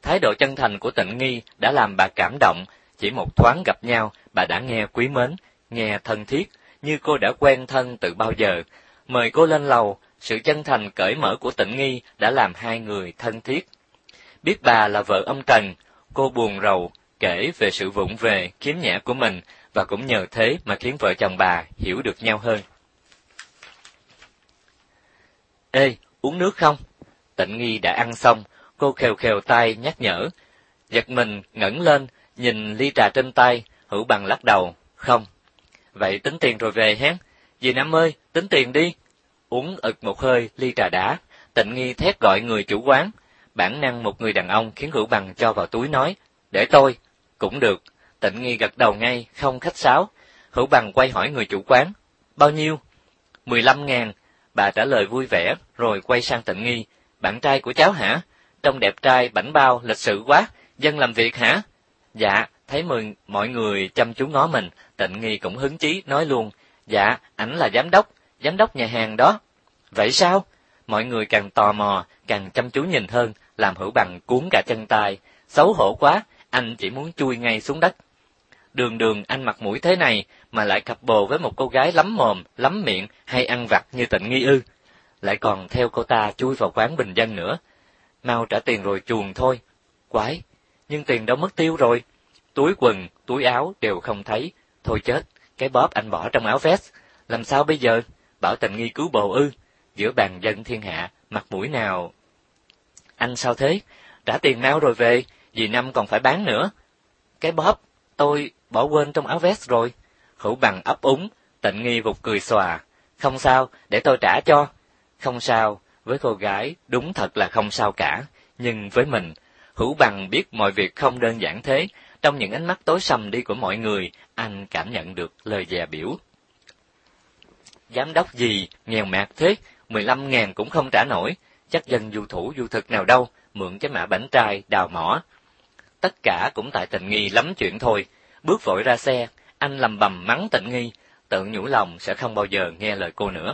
Thái độ chân thành của Tịnh Nghi đã làm bà cảm động, chỉ một thoáng gặp nhau, bà đã nghe quý mến, nghe thân thiết, như cô đã quen thân từ bao giờ. Mời cô lên lầu, sự chân thành cởi mở của Tịnh Nghi đã làm hai người thân thiết. Biết bà là vợ ông Trần, cô buồn rầu, kể về sự vụng về, khiếm nhã của mình, và cũng nhờ thế mà khiến vợ chồng bà hiểu được nhau hơn. Ê, uống nước không? Tịnh Nghi đã ăn xong, cô khều khều tay nhắc nhở. Giật mình ngẩng lên, nhìn ly trà trên tay, Hữu Bằng lắc đầu, không. Vậy tính tiền rồi về hén. Dì Năm ơi, tính tiền đi. Uống ực một hơi ly trà đã, Tịnh Nghi thét gọi người chủ quán. Bản năng một người đàn ông khiến Hữu Bằng cho vào túi nói, để tôi. Cũng được. Tịnh Nghi gật đầu ngay, không khách sáo. Hữu Bằng quay hỏi người chủ quán, bao nhiêu? 15.000. Bà trả lời vui vẻ, rồi quay sang Tịnh Nghi, bạn trai của cháu hả? Trông đẹp trai, bảnh bao, lịch sự quá, dân làm việc hả? Dạ, thấy mọi người chăm chú ngó mình, Tịnh Nghi cũng hứng chí nói luôn, dạ, ảnh là giám đốc nhà hàng đó. Vậy sao? Mọi người càng tò mò, càng chăm chú nhìn hơn, làm Hữu Bằng cuốn cả chân tay, xấu hổ quá, anh chỉ muốn chui ngay xuống đất. Đường đường anh mặt mũi thế này mà lại cặp bồ với một cô gái lắm mồm, lắm miệng hay ăn vặt như Tịnh Nghi ư? Lại còn theo cô ta chui vào quán bình dân nữa. Mau trả tiền rồi chuồn thôi. Quái, nhưng tiền đâu mất tiêu rồi. Túi quần, túi áo đều không thấy. Thôi chết, cái bóp anh bỏ trong áo vest. Làm sao bây giờ? Bảo Tịnh Nghi cứu bồ ư? Giữa bàn dân thiên hạ, mặt mũi nào? Anh sao thế? Trả tiền mau rồi về, dì Năm còn phải bán nữa. Cái bóp, tôi bỏ quên trong áo vest rồi. Hữu Bằng ấp úng, Tịnh Nghi vụt cười xòa. Không sao, để tôi trả cho. Không sao, với cô gái đúng thật là không sao cả, nhưng với mình, Hữu Bằng biết mọi việc không đơn giản thế. Trong những ánh mắt tối sầm đi của mọi người, anh cảm nhận được lời dè biểu. Giám đốc gì, nghèo mạt thế, 15.000 cũng không trả nổi, chắc dân du thủ du thực nào đâu, mượn cái mã bảnh trai, đào mỏ. Tất cả cũng tại Tịnh Nghi lắm chuyện thôi. Bước vội ra xe, anh lầm bầm mắng Tịnh Nghi, tự nhủ lòng sẽ không bao giờ nghe lời cô nữa.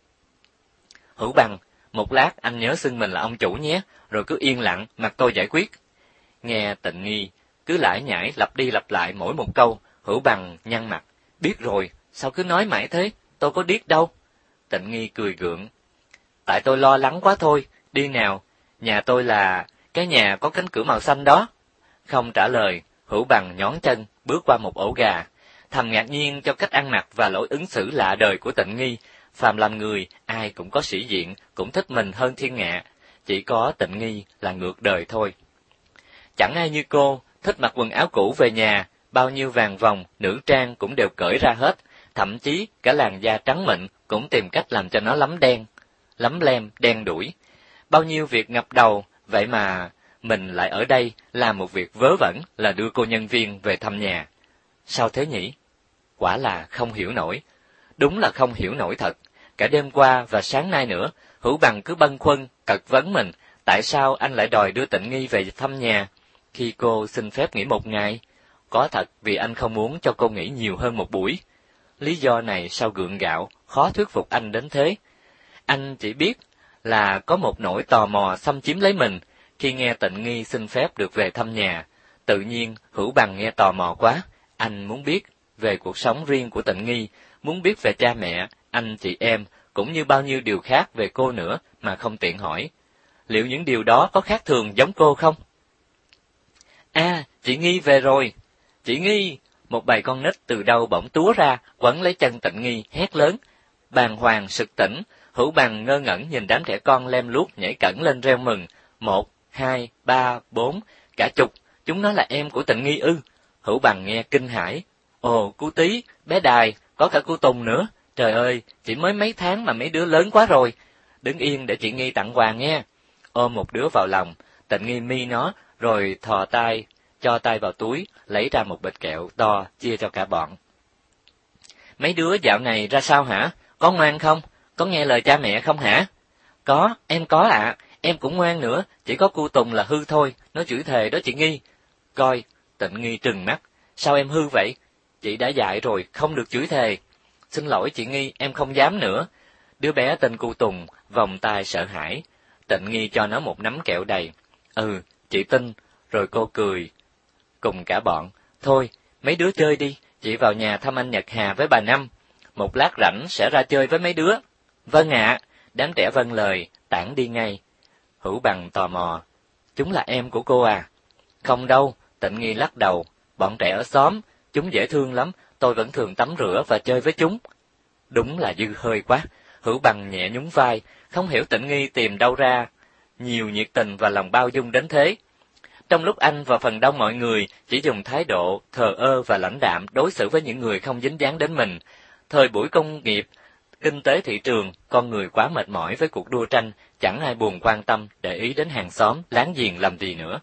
Hữu Bằng, một lát anh nhớ xưng mình là ông chủ nhé, rồi cứ yên lặng, mặc tôi giải quyết. Nghe Tịnh Nghi cứ lải nhải lặp đi lặp lại mỗi một câu, Hữu Bằng nhăn mặt. Biết rồi, sao cứ nói mãi thế, tôi có điếc đâu. Tịnh Nghi cười gượng. Tại tôi lo lắng quá thôi, đi nào, nhà tôi là cái nhà có cánh cửa màu xanh đó. Không trả lời, Hữu Bằng nhón chân, bước qua một ổ gà. Thầm ngạc nhiên cho cách ăn mặc và lối ứng xử lạ đời của Tịnh Nghi. Phàm làm người, ai cũng có sĩ diện, cũng thích mình hơn thiên hạ. Chỉ có Tịnh Nghi là ngược đời thôi. Chẳng ai như cô, thích mặc quần áo cũ về nhà, bao nhiêu vàng vòng, nữ trang cũng đều cởi ra hết. Thậm chí cả làn da trắng mịn cũng tìm cách làm cho nó lấm lem, đen đủi. Bao nhiêu việc ngập đầu, vậy mà mình lại ở đây làm một việc vớ vẩn là đưa cô nhân viên về thăm nhà. Sao thế nhỉ? Quả là không hiểu nổi. Đúng là không hiểu nổi thật. Cả đêm qua và sáng nay nữa, Hữu Bằng cứ bâng khuâng, cật vấn mình, tại sao anh lại đòi đưa Tịnh Nghi về thăm nhà, khi cô xin phép nghỉ một ngày? Có thật vì anh không muốn cho cô nghỉ nhiều hơn một buổi. Lý do này sao gượng gạo, khó thuyết phục anh đến thế. Anh chỉ biết là có một nỗi tò mò xâm chiếm lấy mình khi nghe Tịnh Nghi xin phép được về thăm nhà. Tự nhiên, Hữu Bằng nghe tò mò quá, anh muốn biết về cuộc sống riêng của Tịnh Nghi, muốn biết về cha mẹ, anh chị em, cũng như bao nhiêu điều khác về cô nữa mà không tiện hỏi. Liệu những điều đó có khác thường giống cô không? À, chị Nghi về rồi. Chị Nghi! Một bầy con nít từ đâu bỗng túa ra, quấn lấy chân Tịnh Nghi, hét lớn. Bàng hoàng sực tỉnh, Hữu Bằng ngơ ngẩn nhìn đám trẻ con lem luốc nhảy cẫng lên reo mừng. 1, 2, 3, 4, cả chục, chúng nó là em của Tịnh Nghi ư? Hữu Bằng nghe kinh hãi. Ồ, cô Tí, bé Đài, có cả cô Tùng nữa. Trời ơi, chỉ mới mấy tháng mà mấy đứa lớn quá rồi. Đứng yên để chị Nghi tặng quà nghe. Ôm một đứa vào lòng, Tịnh Nghi mi nó, rồi thò tay, cho tay vào túi, lấy ra một bịch kẹo to, chia cho cả bọn. Mấy đứa dạo này ra sao hả? Có ngoan không? Có nghe lời cha mẹ không hả? Có, em có ạ. Em cũng ngoan nữa, chỉ có cô Tùng là hư thôi, nó chửi thề đó chị Nghi. Coi, Tịnh Nghi trừng mắt. Sao em hư vậy? Chị đã dạy rồi, không được chửi thề. Xin lỗi chị Nghi, em không dám nữa. Đứa bé tên cô Tùng, vòng tay sợ hãi. Tịnh Nghi cho nó một nắm kẹo đầy. Ừ, chị tin, Rồi cô cười, cùng cả bọn, thôi, mấy đứa chơi đi, chị vào nhà thăm anh Nhật Hà với bà Năm, một lát rảnh sẽ ra chơi với mấy đứa. Vâng ạ, đám trẻ vâng lời, tản đi ngay. Hữu Bằng tò mò, chúng là em của cô à? Không đâu, Tịnh Nghi lắc đầu, bọn trẻ ở xóm, chúng dễ thương lắm, tôi vẫn thường tắm rửa và chơi với chúng. Đúng là dư hơi quá, Hữu Bằng nhẹ nhún vai, không hiểu Tịnh Nghi tìm đâu ra nhiều nhiệt tình và lòng bao dung đến thế. Trong lúc anh và phần đông mọi người chỉ dùng thái độ thờ ơ và lãnh đạm đối xử với những người không dính dáng đến mình, thời buổi công nghiệp, kinh tế thị trường, con người quá mệt mỏi với cuộc đua tranh, chẳng ai buồn quan tâm để ý đến hàng xóm, láng giềng làm gì nữa.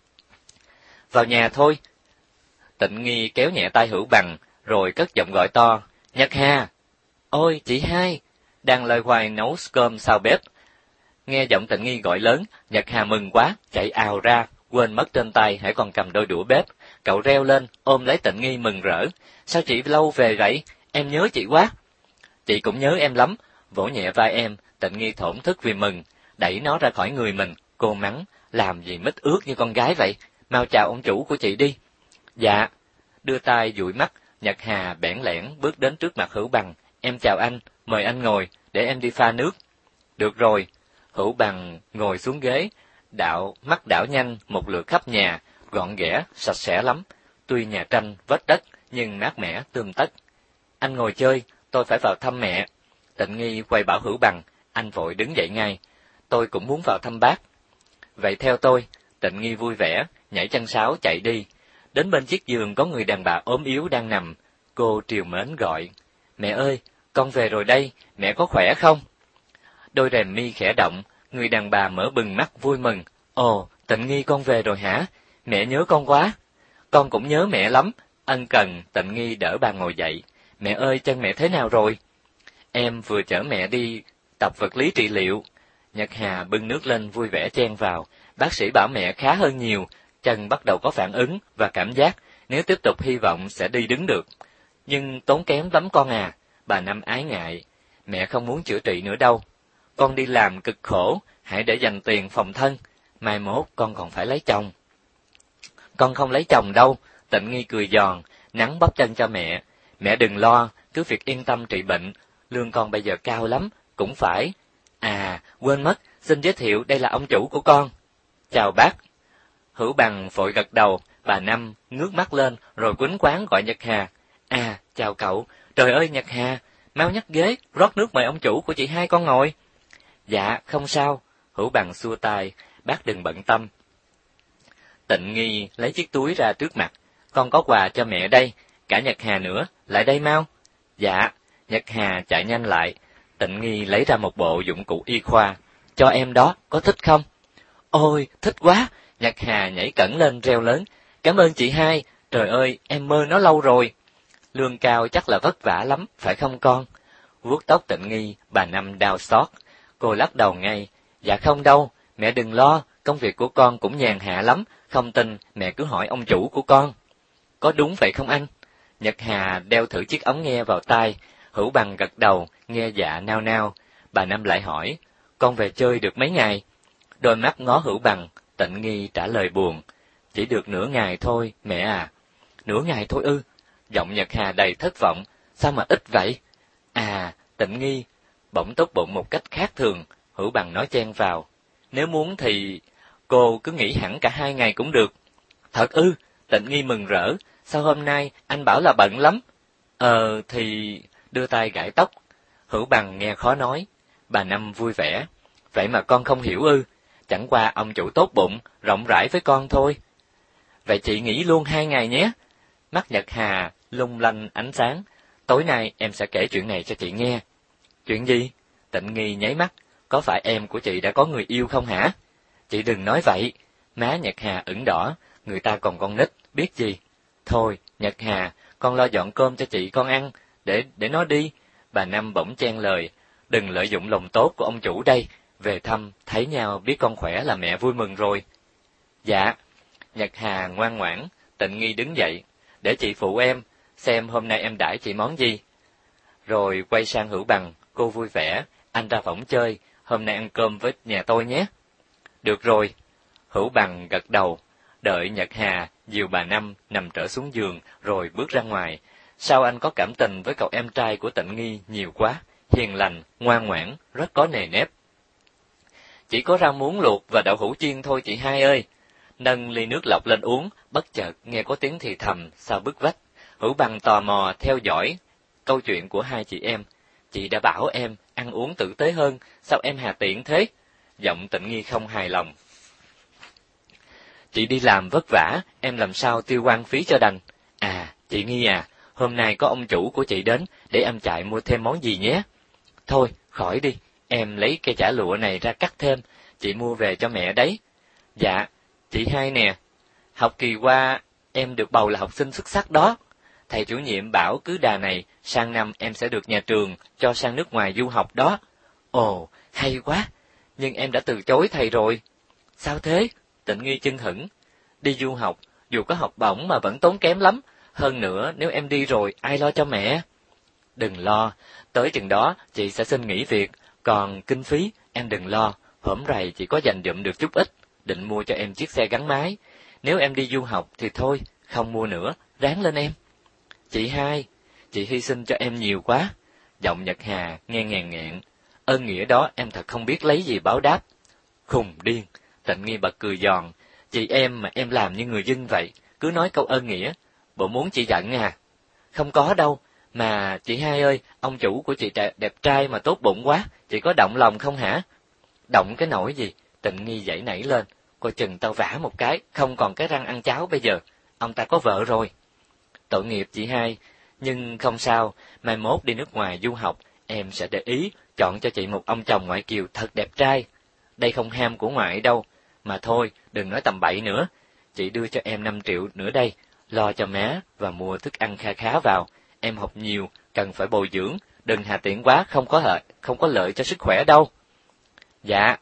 Vào nhà thôi. Tịnh Nghi kéo nhẹ tay Hữu Bằng, rồi cất giọng gọi to, Nhật Hà! Ôi, chị hai! Đang loay hoay nấu cơm sau bếp. Nghe giọng Tịnh Nghi gọi lớn, Nhật Hà mừng quá, chạy ào ra, quên mất trên tay hãy còn cầm đôi đũa bếp. Cậu reo lên, ôm lấy Tịnh Nghi mừng rỡ. Sao chị lâu về vậy? Em nhớ chị quá. Chị cũng nhớ em lắm. Vỗ nhẹ vai em, Tịnh Nghi thổn thức vì mừng, đẩy nó ra khỏi người mình. Cô mắng, làm gì mít ướt như con gái vậy? Mau chào ông chủ của chị đi. Dạ. Đưa tay dụi mắt, Nhật Hà bẽn lẽn bước đến trước mặt Hữu Bằng. Em chào anh, mời anh ngồi, để em đi pha nước. Được rồi. Hữu Bằng ngồi xuống ghế, mắt đảo nhanh một lượt khắp nhà, gọn ghẽ, sạch sẽ lắm. Tuy nhà tranh vết đất, nhưng mát mẻ tươm tất. Anh ngồi chơi, tôi phải vào thăm mẹ. Tịnh Nghi quay bảo Hữu Bằng, anh vội đứng dậy ngay. Tôi cũng muốn vào thăm bác. Vậy theo tôi. Tịnh Nghi vui vẻ, nhảy chân sáo chạy đi. Đến bên chiếc giường có người đàn bà ốm yếu đang nằm. Cô trìu mến gọi, mẹ ơi, con về rồi đây, mẹ có khỏe không? Đôi rèm mi khẽ động, người đàn bà mở bừng mắt vui mừng. Ồ, Tịnh Nghi con về rồi hả? Mẹ nhớ con quá. Con cũng nhớ mẹ lắm. Ân cần, Tịnh Nghi đỡ bà ngồi dậy. Mẹ ơi, chân mẹ thế nào rồi? Em vừa chở mẹ đi tập vật lý trị liệu. Nhật Hà bưng nước lên vui vẻ chen vào. Bác sĩ bảo mẹ khá hơn nhiều, chân bắt đầu có phản ứng và cảm giác, nếu tiếp tục hy vọng sẽ đi đứng được. Nhưng tốn kém lắm con à, bà Năm ái ngại. Mẹ không muốn chữa trị nữa đâu. Con đi làm cực khổ, hãy để dành tiền phòng thân. Mai mốt con còn phải lấy chồng. Con không lấy chồng đâu, Tịnh Nghi cười giòn, nắn bắp chân cho mẹ. Mẹ đừng lo, cứ việc yên tâm trị bệnh, lương con bây giờ cao lắm, cũng phải. À, quên mất, xin giới thiệu đây là ông chủ của con. Chào bác. Hữu Bằng vội gật đầu, bà Năm ngước mắt lên rồi quýnh quáng gọi Nhật Hà. À, chào cậu, trời ơi Nhật Hà, mau nhắc ghế, rót nước mời ông chủ của chị hai con ngồi. Dạ, không sao. Hữu Bằng xua tay, bác đừng bận tâm. Tịnh Nghi lấy chiếc túi ra trước mặt. Con có quà cho mẹ đây, cả Nhật Hà nữa, lại đây mau. Dạ, Nhật Hà chạy nhanh lại. Tịnh Nghi lấy ra một bộ dụng cụ y khoa. Cho em đó, có thích không? Ôi, thích quá! Nhật Hà nhảy cẫng lên reo lớn. Cảm ơn chị hai, trời ơi, em mơ nó lâu rồi. Lương cao chắc là vất vả lắm, phải không con? Vuốt tóc Tịnh Nghi, bà Năm đau xót. Cô lắc đầu ngay. Dạ không đâu, mẹ đừng lo, công việc của con cũng nhàn hạ lắm, không tin mẹ cứ hỏi ông chủ của con. Có đúng vậy không anh? Nhật Hà đeo thử chiếc ống nghe vào tai, Hữu Bằng gật đầu, nghe dạ nao nao. Bà Năm lại hỏi, con về chơi được mấy ngày? Đôi mắt ngó Hữu Bằng, Tịnh Nghi trả lời buồn. Chỉ được nửa ngày thôi, mẹ à. Nửa ngày thôi ư? Giọng Nhật Hà đầy thất vọng, sao mà ít vậy? À, Tịnh Nghi bỗng tốt bụng một cách khác thường, Hữu Bằng nói chen vào. Nếu muốn thì cô cứ nghỉ hẳn cả 2 ngày cũng được. Thật ư? Tịnh Nghi mừng rỡ, sao hôm nay anh bảo là bận lắm? Thì đưa tay gãi tóc. Hữu Bằng nghe khó nói. Bà Năm vui vẻ. Vậy mà con không hiểu ư? Chẳng qua ông chủ tốt bụng, rộng rãi với con thôi. Vậy chị nghỉ luôn 2 ngày nhé. Mắt Nhật Hà lung lanh ánh sáng. Tối nay em sẽ kể chuyện này cho chị nghe. Chuyện gì? Tịnh Nghi nháy mắt. Có phải em của chị đã có người yêu không hả? Chị đừng nói vậy. Má Nhật Hà ửng đỏ. Người ta còn con nít, biết gì. Thôi, Nhật Hà, con lo dọn cơm cho chị con ăn, để nó đi. Bà Năm bỗng chen lời. Đừng lợi dụng lòng tốt của ông chủ đây. Về thăm, thấy nhau biết con khỏe là mẹ vui mừng rồi. Dạ. Nhật Hà ngoan ngoãn. Tịnh Nghi đứng dậy. Để chị phụ em, xem hôm nay em đãi chị món gì. Rồi quay sang Hữu Bằng, cô vui vẻ. Anh ra võng chơi, hôm nay ăn cơm với nhà tôi nhé. Được rồi. Hữu Bằng gật đầu. đợi Nhật Hà dìu bà Năm nằm trở xuống giường rồi bước ra ngoài. Sao anh có cảm tình với cậu em trai của Tịnh Nghi nhiều quá, hiền lành, ngoan ngoãn, rất có nề nếp. Chỉ có rau muống luộc và đậu hũ chiên thôi chị hai ơi. Nâng ly nước lọc lên uống, bất chợt nghe có tiếng thì thầm sau bức vách. Hữu Bằng tò mò theo dõi câu chuyện của hai chị em. Chị đã bảo em ăn uống tử tế hơn, sao em hà tiện thế? Giọng Tịnh Nghi không hài lòng. Chị đi làm vất vả, em làm sao tiêu hoang phí cho đành. À, chị Nghi à, hôm nay có ông chủ của chị đến, để em chạy mua thêm món gì nhé. Thôi, khỏi đi, em lấy cây chả lụa này ra cắt thêm, chị mua về cho mẹ đấy. Dạ, chị hai nè, học kỳ qua em được bầu là học sinh xuất sắc đó. Thầy chủ nhiệm bảo cứ đà này, sang năm em sẽ được nhà trường cho sang nước ngoài du học đó. Ồ, hay quá, nhưng em đã từ chối thầy rồi. Sao thế? Tịnh Nghi chưng hửng. Đi du học, dù có học bổng mà vẫn tốn kém lắm. Hơn nữa, nếu em đi rồi, ai lo cho mẹ? Đừng lo, tới chừng đó chị sẽ xin nghỉ việc. Còn kinh phí, em đừng lo. Hổm rày chị có dành dụm được chút ít, định mua cho em chiếc xe gắn máy. Nếu em đi du học thì thôi, không mua nữa, ráng lên em. Chị hai, chị hy sinh cho em nhiều quá. Giọng Nhật Hà nghe ngàn nghẹn. Ơn nghĩa đó em thật không biết lấy gì báo đáp. Khùng điên, Tịnh Nghi bật cười giòn. Chị em mà em làm như người dân vậy, cứ nói câu ơn nghĩa. Bộ muốn chị giận à? Không có đâu, mà chị hai ơi, ông chủ của chị đẹp trai mà tốt bụng quá, chị có động lòng không hả? Động cái nỗi gì? Tịnh Nghi giãy nảy lên. Coi chừng tao vả một cái, không còn cái răng ăn cháo bây giờ. Ông ta có vợ rồi. Tội nghiệp chị hai, nhưng không sao, mai mốt đi nước ngoài du học, em sẽ để ý, chọn cho chị một ông chồng ngoại kiều thật đẹp trai. Đây không ham của ngoại đâu, mà thôi, đừng nói tầm bậy nữa. Chị đưa cho em 5 triệu nữa đây, lo cho má và mua thức ăn kha khá vào. Em học nhiều, cần phải bồi dưỡng, đừng hà tiện quá, không có lợi cho sức khỏe đâu. Dạ.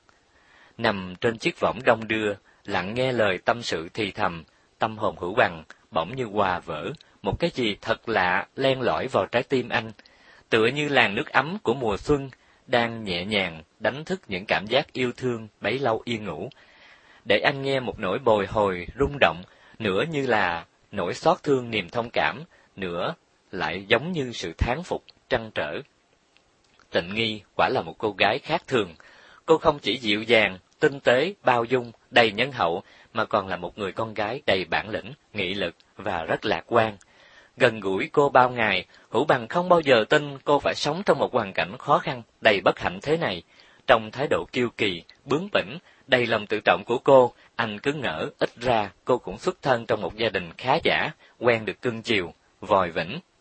Nằm trên chiếc võng đông đưa, lặng nghe lời tâm sự thì thầm, tâm hồn Hữu Bằng bỗng như hòa vỡ, một cái gì thật lạ len lỏi vào trái tim anh, tựa như làn nước ấm của mùa xuân đang nhẹ nhàng đánh thức những cảm giác yêu thương bấy lâu yên ngủ, để anh nghe một nỗi bồi hồi rung động, nửa như là nỗi xót thương niềm thông cảm, nửa lại giống như sự thán phục trăn trở. Tịnh Nghi quả là một cô gái khác thường, cô không chỉ dịu dàng, tinh tế, bao dung, đầy nhân hậu, mà còn là một người con gái đầy bản lĩnh, nghị lực và rất lạc quan. Gần gũi cô bao ngày, Hữu Bằng không bao giờ tin cô phải sống trong một hoàn cảnh khó khăn, đầy bất hạnh thế này. Trong thái độ kiêu kỳ, bướng bỉnh, đầy lòng tự trọng của cô, anh cứ ngỡ ít ra cô cũng xuất thân trong một gia đình khá giả, quen được cưng chiều, vòi vĩnh.